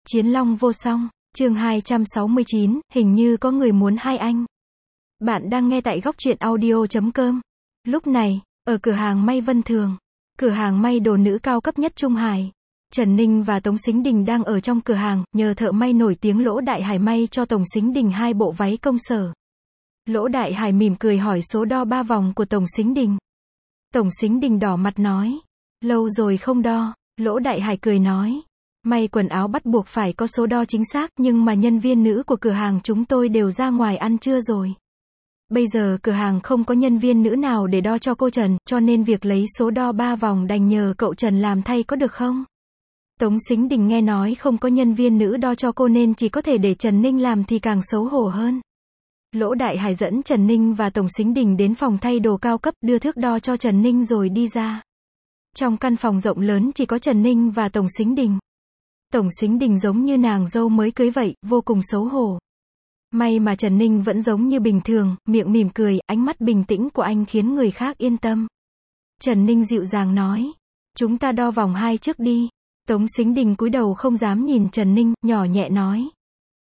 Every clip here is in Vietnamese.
Chiến Long vô song, chương 269, hình như có người muốn hai anh. Bạn đang nghe tại góc truyện audio.com. Lúc này, ở cửa hàng may Vân Thường, cửa hàng may đồ nữ cao cấp nhất Trung Hải, Trần Ninh và Tống Sính Đình đang ở trong cửa hàng, nhờ thợ may nổi tiếng Lỗ Đại Hải may cho Tổng Sính Đình 2 bộ váy công sở. Lỗ Đại Hải mỉm cười hỏi số đo 3 vòng của Tổng Sính Đình. Tổng Sính Đình đỏ mặt nói, lâu rồi không đo. Lỗ Đại Hải cười nói, may quần áo bắt buộc phải có số đo chính xác, nhưng mà nhân viên nữ của cửa hàng chúng tôi đều ra ngoài ăn trưa rồi. Bây giờ cửa hàng không có nhân viên nữ nào để đo cho cô Trần, cho nên việc lấy số đo 3 vòng đành nhờ cậu Trần làm thay có được không? Tống Sính Đình nghe nói không có nhân viên nữ đo cho cô nên chỉ có thể để Trần Ninh làm thì càng xấu hổ hơn. Lỗ Đại Hải dẫn Trần Ninh và Tổng Sính Đình đến phòng thay đồ cao cấp, đưa thước đo cho Trần Ninh rồi đi ra. Trong căn phòng rộng lớn chỉ có Trần Ninh và Tổng Sính Đình. Tổng Sính Đình giống như nàng dâu mới cưới vậy, vô cùng xấu hổ. May mà Trần Ninh vẫn giống như bình thường, miệng mỉm cười, ánh mắt bình tĩnh của anh khiến người khác yên tâm. Trần Ninh dịu dàng nói, chúng ta đo vòng 2 trước đi. Tống Sính Đình cúi đầu không dám nhìn Trần Ninh, nhỏ nhẹ nói.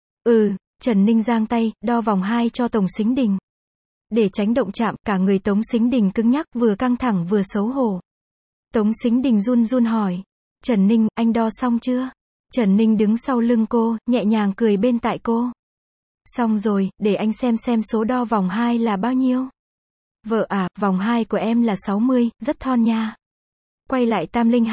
Trần Ninh giang tay, đo vòng 2 cho Tổng Sính Đình. Để tránh động chạm, cả người Tống Sính Đình cứng nhắc, vừa căng thẳng vừa xấu hổ. Tống Sính Đình run run hỏi, Trần Ninh, anh đo xong chưa? Trần Ninh đứng sau lưng cô, nhẹ nhàng cười bên tai cô. Xong rồi, để anh xem số đo vòng 2 là bao nhiêu. Vợ à, vòng 2 của em là 60, rất thon nha. Quay lại Tam Linh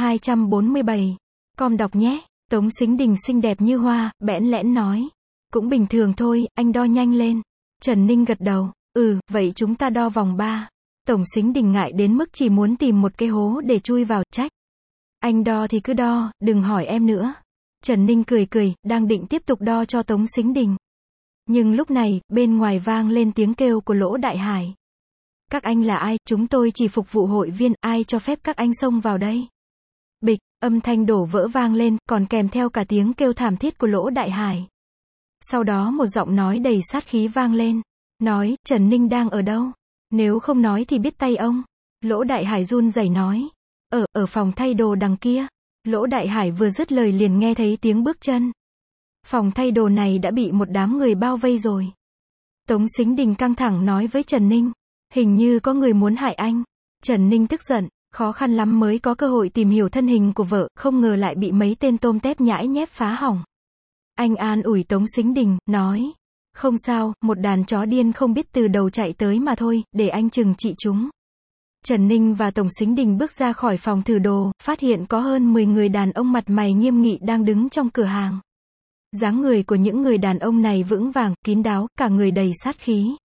247. Com đọc nhé. Tống Sính Đình xinh đẹp như hoa, bẽn lẽn nói. Cũng bình thường thôi, anh đo nhanh lên. Trần Ninh gật đầu, vậy chúng ta đo vòng 3. Tổng Sính Đình ngại đến mức chỉ muốn tìm một cái hố để chui vào, trách. Anh đo thì cứ đo, đừng hỏi em nữa. Trần Ninh cười cười, đang định tiếp tục đo cho Tống Sính Đình. Nhưng lúc này, bên ngoài vang lên tiếng kêu của Lỗ Đại Hải. Các anh là ai, chúng tôi chỉ phục vụ hội viên, ai cho phép các anh xông vào đây? Bịch, âm thanh đổ vỡ vang lên, còn kèm theo cả tiếng kêu thảm thiết của Lỗ Đại Hải. Sau đó một giọng nói đầy sát khí vang lên. Nói, Trần Ninh đang ở đâu? Nếu không nói thì biết tay ông. Lỗ Đại Hải run rẩy nói. Ở phòng thay đồ đằng kia. Lỗ Đại Hải vừa dứt lời liền nghe thấy tiếng bước chân. Phòng thay đồ này đã bị một đám người bao vây rồi. Tống Sính Đình căng thẳng nói với Trần Ninh. Hình như có người muốn hại anh. Trần Ninh tức giận, khó khăn lắm mới có cơ hội tìm hiểu thân hình của vợ, không ngờ lại bị mấy tên tôm tép nhãi nhép phá hỏng. Anh an ủi Tống Sính Đình, nói. Không sao, một đàn chó điên không biết từ đầu chạy tới mà thôi, để anh trừng trị chúng. Trần Ninh và Tổng Sính Đình bước ra khỏi phòng thử đồ, phát hiện có hơn 10 người đàn ông mặt mày nghiêm nghị đang đứng trong cửa hàng. Dáng người của những người đàn ông này vững vàng, kín đáo, cả người đầy sát khí.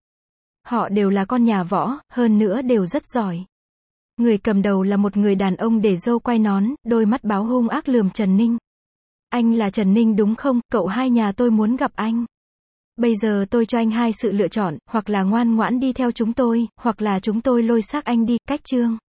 Họ đều là con nhà võ, hơn nữa đều rất giỏi. Người cầm đầu là một người đàn ông để râu quai nón, đôi mắt báo hung ác lườm Trần Ninh. Anh là Trần Ninh đúng không? Cậu hai nhà tôi muốn gặp anh. Bây giờ tôi cho anh hai sự lựa chọn, hoặc là ngoan ngoãn đi theo chúng tôi, hoặc là chúng tôi lôi xác anh đi, cách chương.